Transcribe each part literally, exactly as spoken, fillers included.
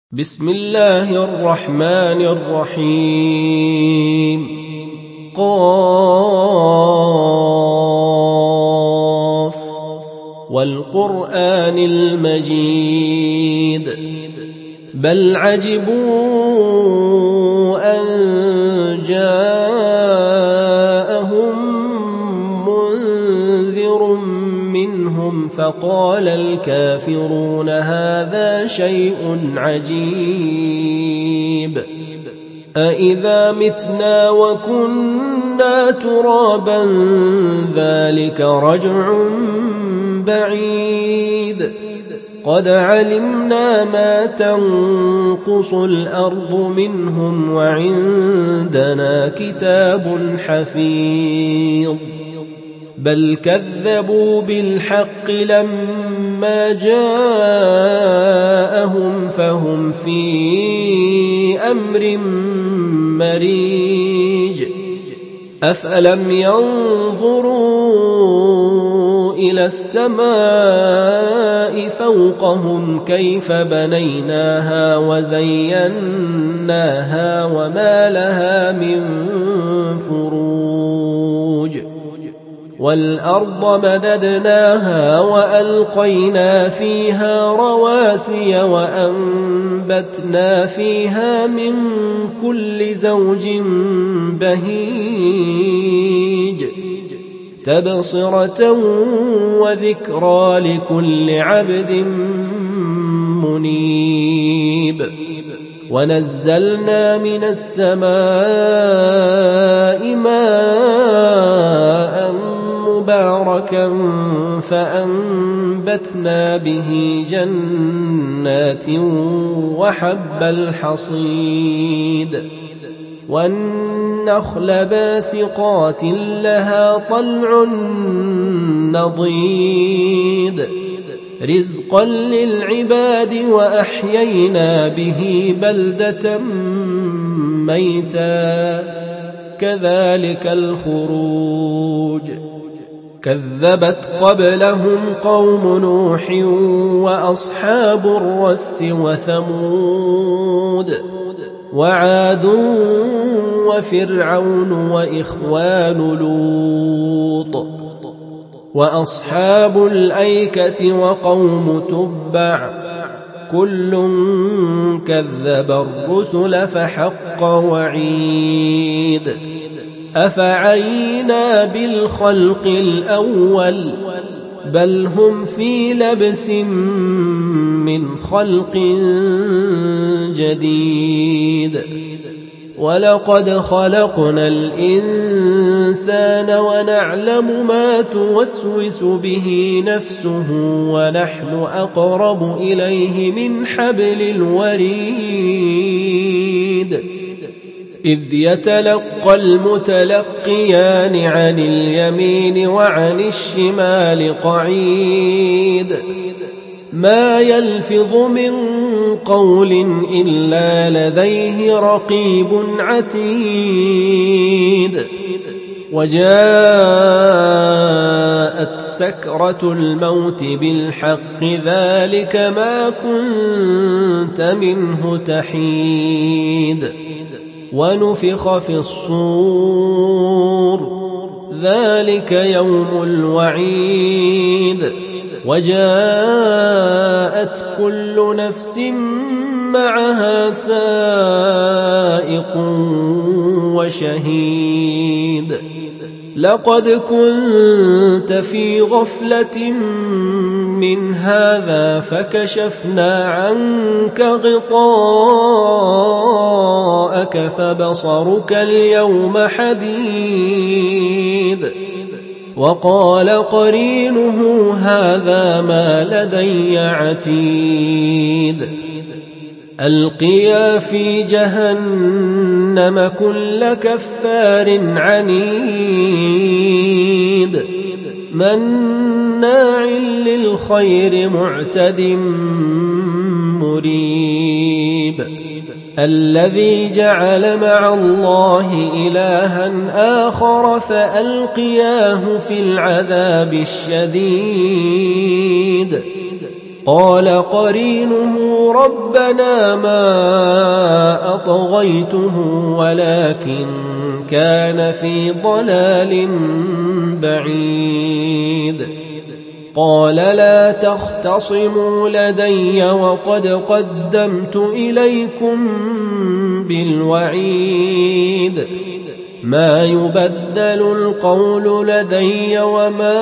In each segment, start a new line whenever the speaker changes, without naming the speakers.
بسم الله الرحمن الرحيم. قاف والقرآن المجيد بل عجبوا أن جاءهم منذر منهم فقال الكافرون هذا شيء عجيب أإذا متنا وكنا ترابا ذلك رجع بعيد قد علمنا ما تنقص الأرض منهم وعندنا كتاب حفيظ بل كذبوا بالحق لما جاءهم فهم في أمر مريج أفلم ينظروا إلى السماء فوقهم كيف بنيناها وزيناها وما لها من فروج والأرض مددناها وألقينا فيها رواسي وأنبتنا فيها من كل زوج بهيج تبصرة وذكرى لكل عبد منيب ونزلنا من السماء ماء مباركا فأنبتنا به جنات وحب الحصيد والنخل باسقات لها طلع نضيد رزقا للعباد وأحيينا به بلدة ميتا كذلك الخروج كذبت قبلهم قوم نوح وأصحاب الرس وثمود وعاد وفرعون وإخوان لوط وأصحاب الأيكة وقوم تبع كل كذب الرسل فحق وعيد أفعينا بالخلق الأول بل هم في لبس من خلق جديد ولقد خلقنا الإنسان ونعلم ما توسوس به نفسه ونحن أقرب إليه من حبل الوريد إذ يتلقى المتلقيان عن اليمين وعن الشمال قعيد ما يلفظ من قول إلا لديه رقيب عتيد وجاءت سكرة الموت بالحق ذلك ما كنت منه تحيد ونفخ في الصور ذلك يوم الوعيد وجاءت كل نفس معها سائق وشهيد لقد كنت في غفلة من هذا فكشفنا عنك غطاءك فبصرك اليوم حديد وقال قرينه هذا ما لدي عتيد ألقيا في جهنم كل كفار عنيد مناع للخير معتد مريب الذي جعل مع الله إلها آخر فألقياه في العذاب الشديد قال قرينه ربنا ما أطغيته ولكن كان في ضلال بعيد. قال لا تختصموا لدي وقد قدمت إليكم بالوعيد. ما يبدل القول لدي وما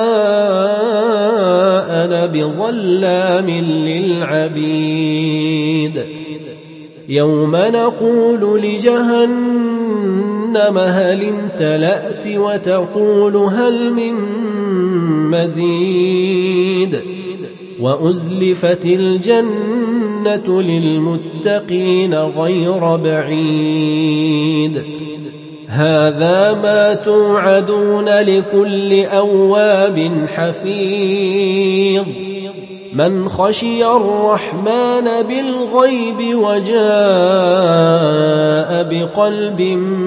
أنا بظلام للعبيد. يوم نقول لجهنم هل امتلأت وتقول هل من مزيد. وأزلفت الجنة للمتقين غير بعيد. هذا ما توعدون لكل أواب حفيظ. من خشي الرحمن بالغيب وجاء بقلب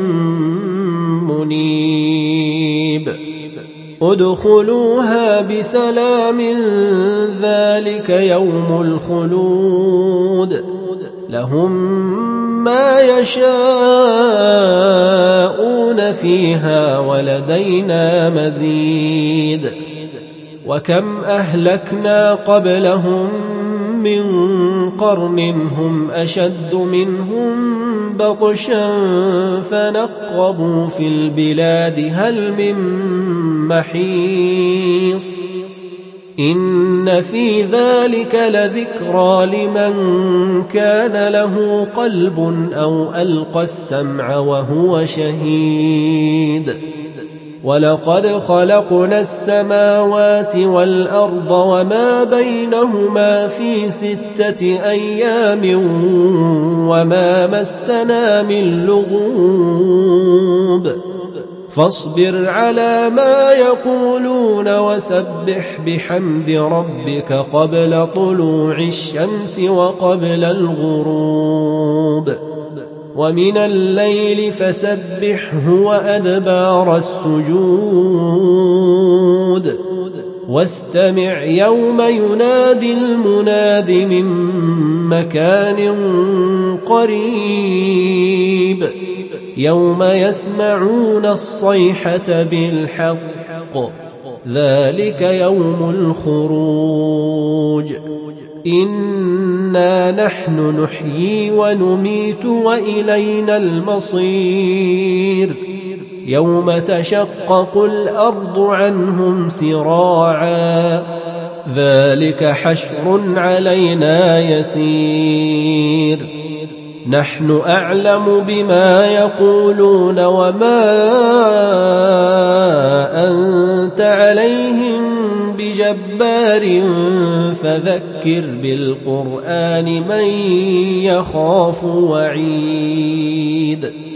منيب. ادخلوها بسلام ذلك يوم الخلود. لهم ما يشاءون فيها ولدينا مزيد. وكم أهلكنا قبلهم من قرن هم أشد منهم بطشا فنقبوا في البلاد هل من محيص. إن في ذلك لذكرى لمن كان له قلب أو ألقى السمع وهو شهيد. ولقد خلقنا السماوات والأرض وما بينهما في ستة أيام وما مسنا من لغوب. فاصبر على ما يقولون وسبح بحمد ربك قبل طلوع الشمس وقبل الغروب. ومن الليل فسبحه وأدبار السجود. واستمع يوم ينادي المناد من مكان قريب. يوم يسمعون الصيحة بالحق ذلك يوم الخروج. إنا نحن نحيي ونميت وإلينا المصير. يوم تشقق الأرض عنهم سراعا ذلك حشر علينا يسير. نحن أعلم بما يقولون وما أنت عليهم بجبار فذكر بالقرآن من يخاف وعيد.